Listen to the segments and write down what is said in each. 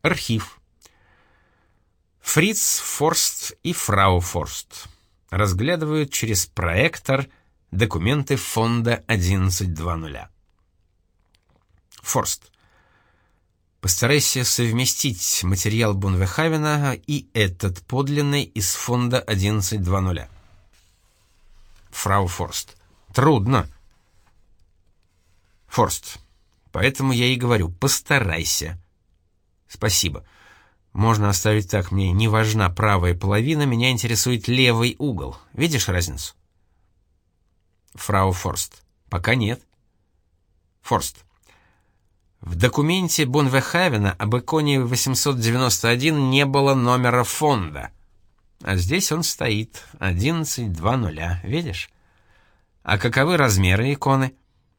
Архив. Фриц Форст и фрау Форст разглядывают через проектор документы фонда 1120. Форст. Постарайся совместить материал Бунвехавена и этот подлинный из фонда 1120. Фрау Форст. Трудно. Форст. Поэтому я и говорю, постарайся. Спасибо. Можно оставить так, мне не важна правая половина, меня интересует левый угол. Видишь разницу? Фрау Форст. Пока нет. Форст. В документе Бунвехавена об иконе 891 не было номера фонда. А здесь он стоит, 1120, видишь? А каковы размеры иконы?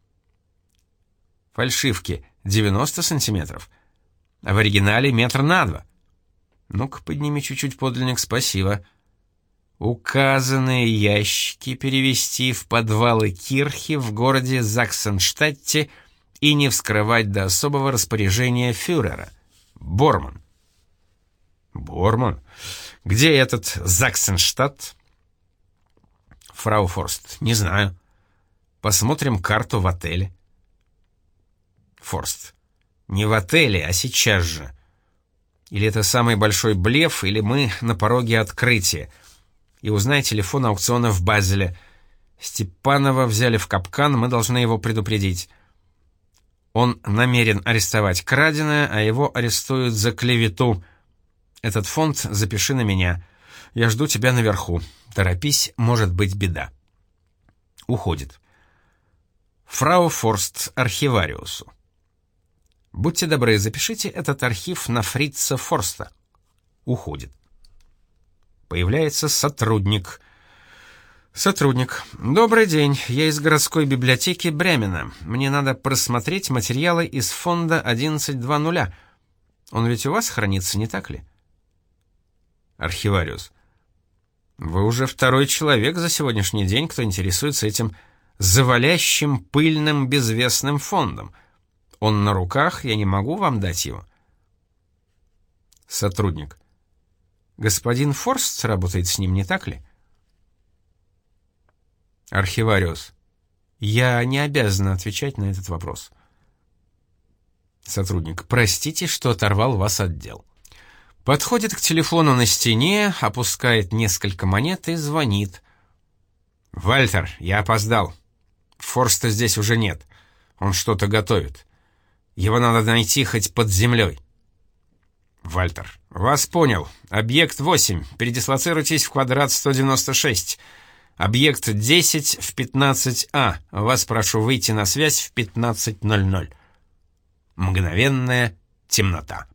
Фальшивки 90 сантиметров, а в оригинале 1,2 метра. Ну-ка, подними чуть-чуть подлинник, спасибо. Указанные ящики перевести в подвалы кирхи в городе Заксенштадте и не вскрывать до особого распоряжения фюрера. Борман. Борман? Где этот Заксенштадт? Фрау Форст. Не знаю. Посмотрим карту в отеле. Форст. Не в отеле, а сейчас же. Или это самый большой блеф, или мы на пороге открытия. И узнай телефон аукциона в Базеле. Степанова взяли в капкан, мы должны его предупредить. Он намерен арестовать краденое, а его арестуют за клевету. Этот фонд запиши на меня. Я жду тебя наверху. Торопись, может быть беда. Уходит. Фрау Форст архивариусу. Будьте добры, запишите этот архив на Фрица Форста. Уходит. Появляется сотрудник. Сотрудник. Добрый день, я из городской библиотеки Бремена. Мне надо просмотреть материалы из фонда 1120. Он ведь у вас хранится, не так ли? Архивариус. Вы уже второй человек за сегодняшний день, кто интересуется этим завалящим пыльным безвестным фондом. Он на руках, я не могу вам дать его. Сотрудник. Господин Форст работает с ним, не так ли? Архивариус. Я не обязан отвечать на этот вопрос. Сотрудник. Простите, что оторвал вас от дел. Подходит к телефону на стене, опускает несколько монет и звонит. «Вальтер, я опоздал. Форста здесь уже нет. Он что-то готовит. Его надо найти хоть под землей». Вальтер. «Вас понял. Объект 8. Передислоцируйтесь в квадрат 196. Объект 10 в 15А. Вас прошу выйти на связь в 15:00. Мгновенная темнота.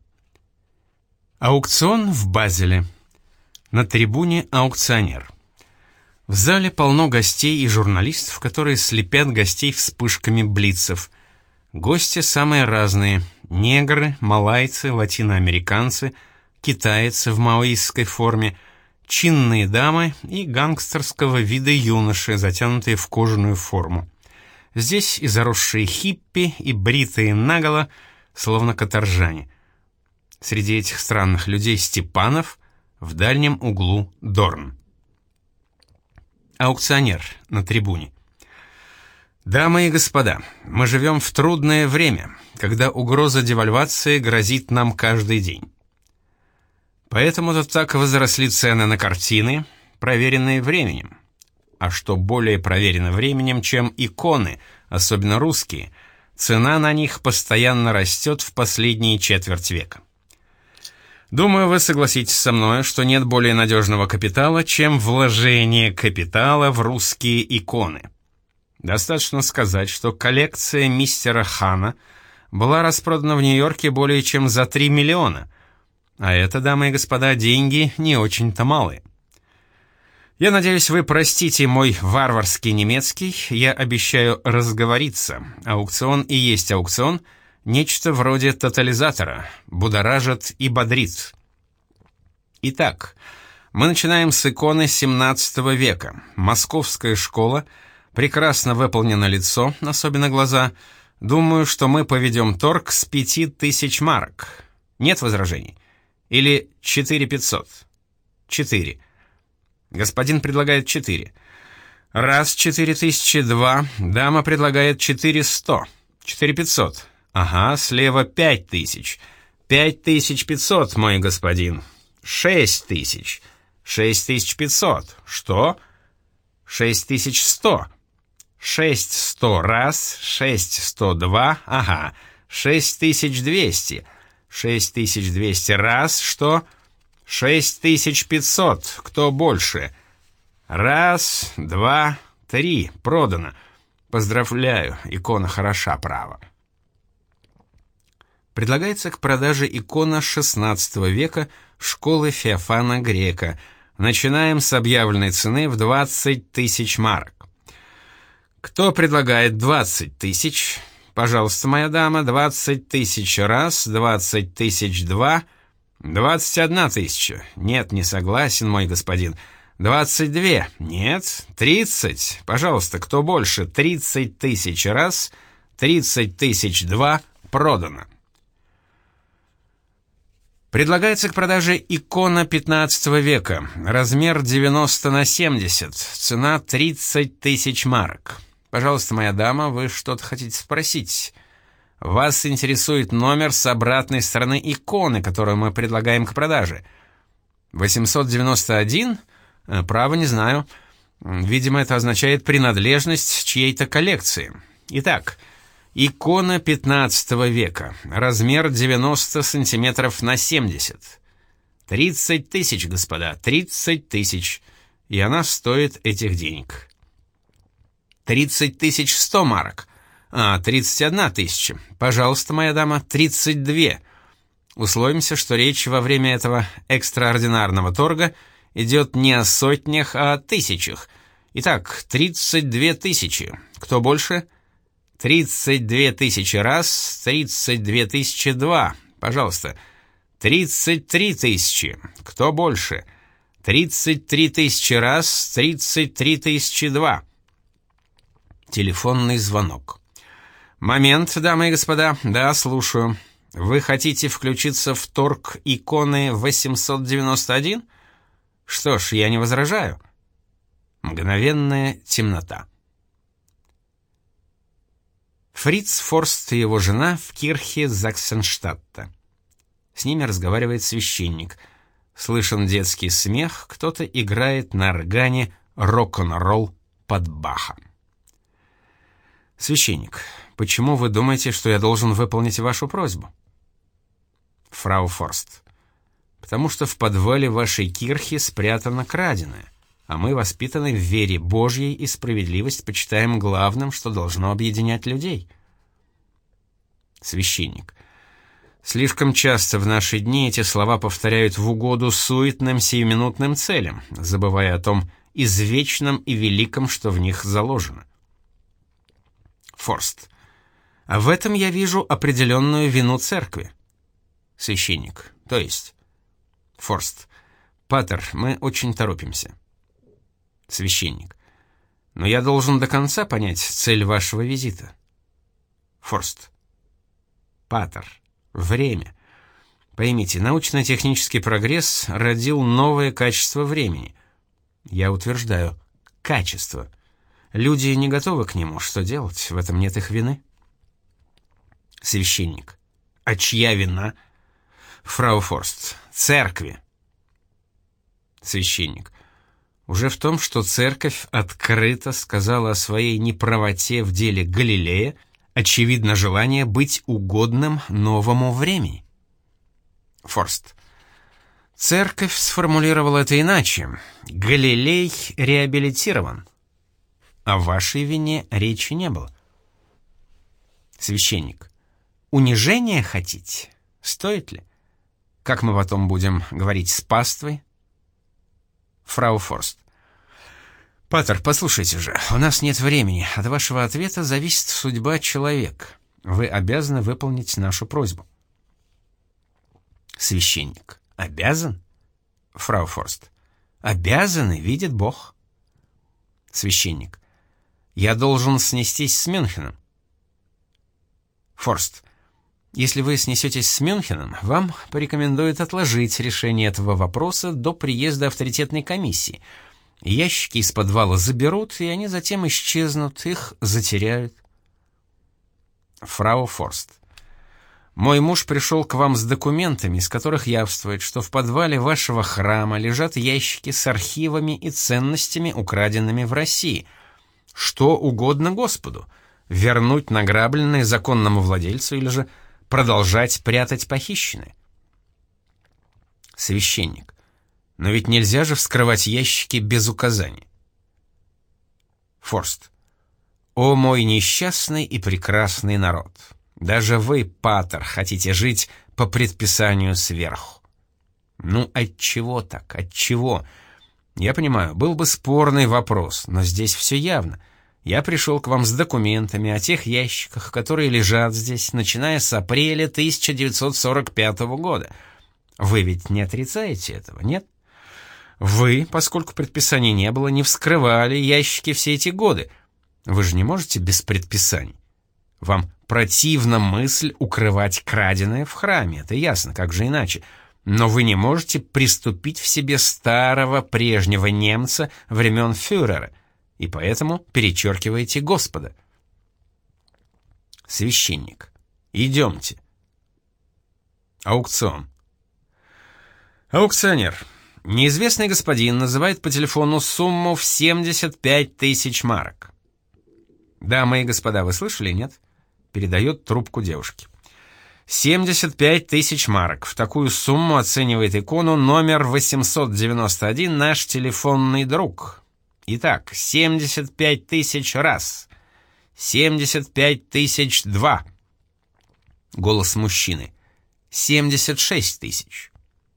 Аукцион в Базеле. На трибуне аукционер. В зале полно гостей и журналистов, которые слепят гостей вспышками блицев. Гости самые разные: негры, малайцы, латиноамериканцы, китайцы в маоистской форме, чинные дамы и гангстерского вида юноши, затянутые в кожаную форму. Здесь и заросшие хиппи, и бритые наголо, словно каторжане. Среди этих странных людей Степанов, в дальнем углу Дорн. Аукционер на трибуне. Дамы и господа, мы живем в трудное время, когда угроза девальвации грозит нам каждый день. Поэтому-то так возросли цены на картины, проверенные временем. А что более проверено временем, чем иконы, особенно русские, цена на них постоянно растет в последние четверть века. Думаю, вы согласитесь со мной, что нет более надежного капитала, чем вложение капитала в русские иконы. Достаточно сказать, что коллекция мистера Хана была распродана в Нью-Йорке более чем за 3 миллиона, а это, дамы и господа, деньги не очень-то малые. Я надеюсь, вы простите мой варварский немецкий, я обещаю разговориться. Аукцион и есть аукцион, нечто вроде тотализатора, будоражит и бодрит. Итак, мы начинаем с иконы 17 века. Московская школа, прекрасно выполнено лицо, особенно глаза. Думаю, что мы поведем торг с 5000 марок. Нет возражений? Или 4500? 4. Господин предлагает 4. Раз, 4000, 2. Дама предлагает 4100. 4500. Ага, слева 5000. 5500, мой господин. 6000. 6500. Что? 6100. 6100 раз, 6100 два, ага, 6200. 6200 раз, что? 6500. Кто больше? Раз, два, три. Продано. Поздравляю, икона хороша, право. Предлагается к продаже икона XVI века школы Феофана Грека. Начинаем с объявленной цены в 20 тысяч марок. Кто предлагает 20 тысяч? Пожалуйста, моя дама, 20 тысяч раз, 20 тысяч два, 21 тысяча. Нет, не согласен, мой господин. 22. Нет. 30. Пожалуйста, кто больше? 30 тысяч раз, 30 тысяч два. Продано. Предлагается к продаже икона XV века. Размер 90 на 70. Цена 30 тысяч марок. Пожалуйста, моя дама, вы что-то хотите спросить? Вас интересует номер с обратной стороны иконы, которую мы предлагаем к продаже. 891? Право не знаю. Видимо, это означает принадлежность чьей-то коллекции. Итак, икона XV века. Размер 90 сантиметров на 70. 30 тысяч, господа, 30 тысяч. И она стоит этих денег. 30 100 марок. 31 тысяча. Пожалуйста, моя дама, 32. Условимся, что речь во время этого экстраординарного торга идет не о сотнях, а о тысячах. Итак, 32 тысячи. Кто больше? 32 тысячи раз, 32 тысячи два. Пожалуйста. 33 тысячи. Кто больше? 33 тысячи раз, 33 тысячи два. Телефонный звонок. Момент, дамы и господа. Да, слушаю. Вы хотите включиться в торг иконы 891? Что ж, я не возражаю. Мгновенная темнота. Фриц Форст и его жена в кирхе Заксенштадта. С ними разговаривает священник. Слышен детский смех, кто-то играет на органе рок-н-ролл под Баха. Священник, почему вы думаете, что я должен выполнить вашу просьбу? Фрау Форст. Потому что в подвале вашей кирхи спрятано краденое, а мы воспитаны в вере Божьей и справедливость почитаем главным, что должно объединять людей. Священник. Слишком часто в наши дни эти слова повторяют в угоду суетным сиюминутным целям, забывая о том извечном и великом, что в них заложено. Форст. А в этом я вижу определенную вину церкви. Священник. То есть? Форст. Патер, мы очень торопимся. Священник. Но я должен до конца понять цель вашего визита. Форст. Патер. Время. Поймите, научно-технический прогресс родил новое качество времени. Я утверждаю, качество. Люди не готовы к нему. Что делать? В этом нет их вины. Священник. А чья вина? Фрау Форст. Церкви. Священник. Уже в том, что церковь открыто сказала о своей неправоте в деле Галилея, очевидно желание быть угодным новому времени. Форст. Церковь сформулировала это иначе. Галилей реабилитирован. О вашей вине речи не было. Священник. Унижение хотите? Стоит ли? Как мы потом будем говорить с паствой? Фрау Форст. Патер, послушайте же, у нас нет времени. От вашего ответа зависит судьба человека. Вы обязаны выполнить нашу просьбу. Священник. Обязан? Фрау Форст. Обязаны, видит Бог. Священник. Я должен снестись с Мюнхеном. Форст. Если вы снесетесь с Мюнхеном, вам порекомендуют отложить решение этого вопроса до приезда авторитетной комиссии. Ящики из подвала заберут, и они затем исчезнут, их затеряют. Фрау Форст. Мой муж пришел к вам с документами, из которых явствует, что в подвале вашего храма лежат ящики с архивами и ценностями, украденными в России. Что угодно Господу. Вернуть награбленное законному владельцу или же продолжать прятать похищенное. Священник. Но ведь нельзя же вскрывать ящики без указаний. Форст. О мой несчастный и прекрасный народ! Даже вы, патер, хотите жить по предписанию сверху. Ну, отчего так, отчего? Я понимаю, был бы спорный вопрос, но здесь все явно. Я пришел к вам с документами о тех ящиках, которые лежат здесь, начиная с апреля 1945 года. Вы ведь не отрицаете этого, нет? Вы, поскольку предписаний не было, не вскрывали ящики все эти годы. Вы же не можете без предписаний. Вам противна мысль укрывать краденое в храме, это ясно, как же иначе. Но вы не можете приступить в себе старого прежнего немца времен фюрера, и поэтому перечеркиваете Господа. Священник. Идемте. Аукцион. Аукционер. Неизвестный господин называет по телефону сумму в 75 тысяч марок. Дамы и господа, вы слышали, нет? Передает трубку девушке. 75 тысяч марок. В такую сумму оценивает икону номер 891 наш телефонный друг. Итак, 75 тысяч раз. 75 тысяч два. Голос мужчины. 76 тысяч.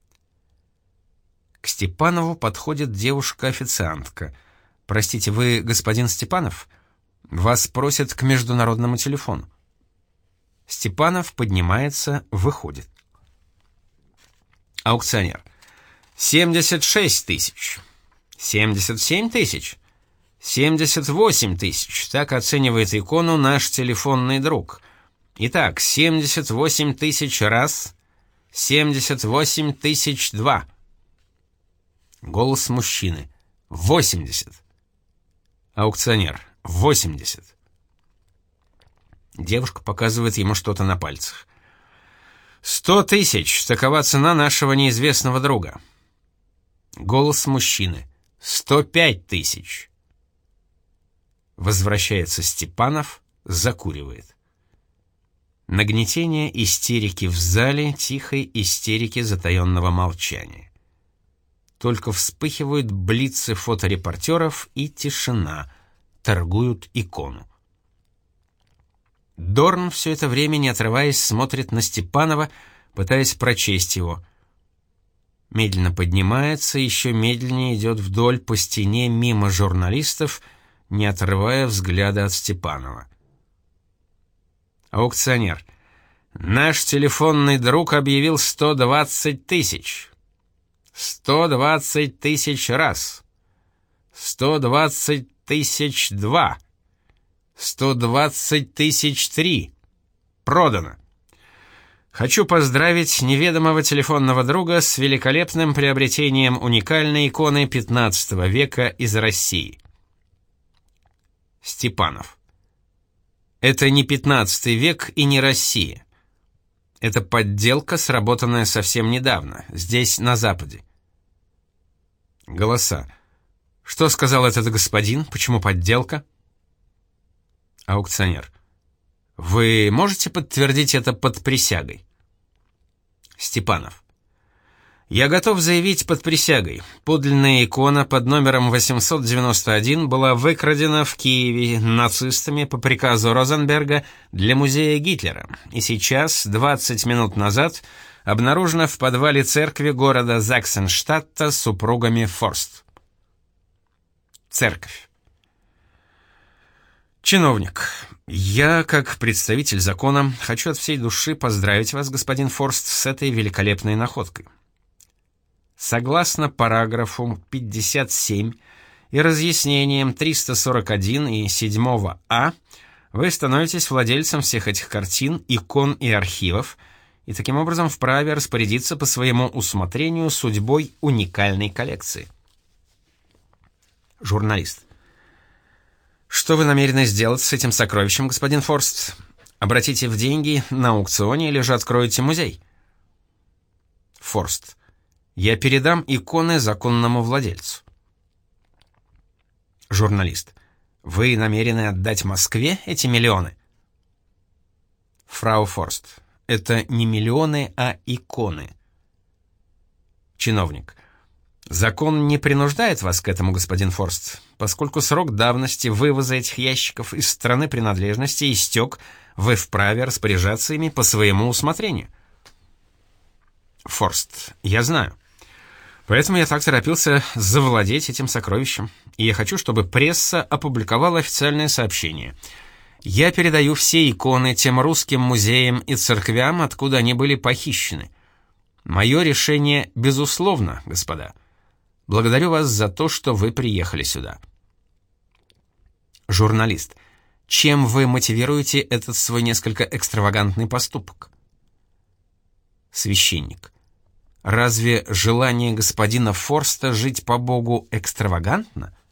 К Степанову подходит девушка-официантка. «Простите, вы господин Степанов? Вас просят к международному телефону». Степанов поднимается, выходит. Аукционер. 76 тысяч. 77 тысяч. 78 тысяч. Так оценивает икону наш телефонный друг. Итак, 78 тысяч раз. 78 тысяч два. Голос мужчины. 80. Аукционер. 80. Девушка показывает ему что-то на пальцах. 100 тысяч. Такова цена нашего неизвестного друга. Голос мужчины. 105 тысяч. Возвращается Степанов, закуривает. Нагнетение истерики в зале, тихой истерики затаенного молчания. Только вспыхивают блицы фоторепортеров и тишина. Торгуют икону. Дорн все это время, не отрываясь, смотрит на Степанова, пытаясь прочесть его. Медленно поднимается, еще медленнее идет вдоль по стене мимо журналистов, не отрывая взгляда от Степанова. Аукционер. Наш телефонный друг объявил 120 тысяч. 120 тысяч раз. 120 тысяч два. 120 тысяч три. Продано. Хочу поздравить неведомого телефонного друга с великолепным приобретением уникальной иконы XV века из России. Степанов. Это не 15 век и не Россия. Это подделка, сработанная совсем недавно, здесь, на Западе. Голоса. Что сказал этот господин? Почему подделка? Аукционер. Вы можете подтвердить это под присягой? Степанов. Я готов заявить под присягой. Подлинная икона под номером 891 была выкрадена в Киеве нацистами по приказу Розенберга для музея Гитлера, и сейчас, 20 минут назад, обнаружена в подвале церкви города Заксенштадта супругами Форст. Церковь. Чиновник. Я, как представитель закона, хочу от всей души поздравить вас, господин Форст, с этой великолепной находкой. Согласно параграфу 57 и разъяснениям 341 и 7а, Вы становитесь владельцем всех этих картин, икон и архивов, и таким образом вправе распорядиться по своему усмотрению судьбой уникальной коллекции. Журналист. Что вы намерены сделать с этим сокровищем, господин Форст? Обратите в деньги на аукционе или же откроете музей? Форст. Я передам иконы законному владельцу. Журналист. Вы намерены отдать Москве эти миллионы? Фрау Форст. Это не миллионы, а иконы. Чиновник. Закон не принуждает вас к этому, господин Форст, поскольку срок давности вывоза этих ящиков из страны принадлежности истек, вы вправе распоряжаться ими по своему усмотрению. Форст. Я знаю. Поэтому я так торопился завладеть этим сокровищем. И я хочу, чтобы пресса опубликовала официальное сообщение. Я передаю все иконы тем русским музеям и церквям, откуда они были похищены. Мое решение безусловно, господа. Благодарю вас за то, что вы приехали сюда. Журналист. Чем вы мотивируете этот свой несколько экстравагантный поступок? Священник. Разве желание господина Форста жить по Богу экстравагантно?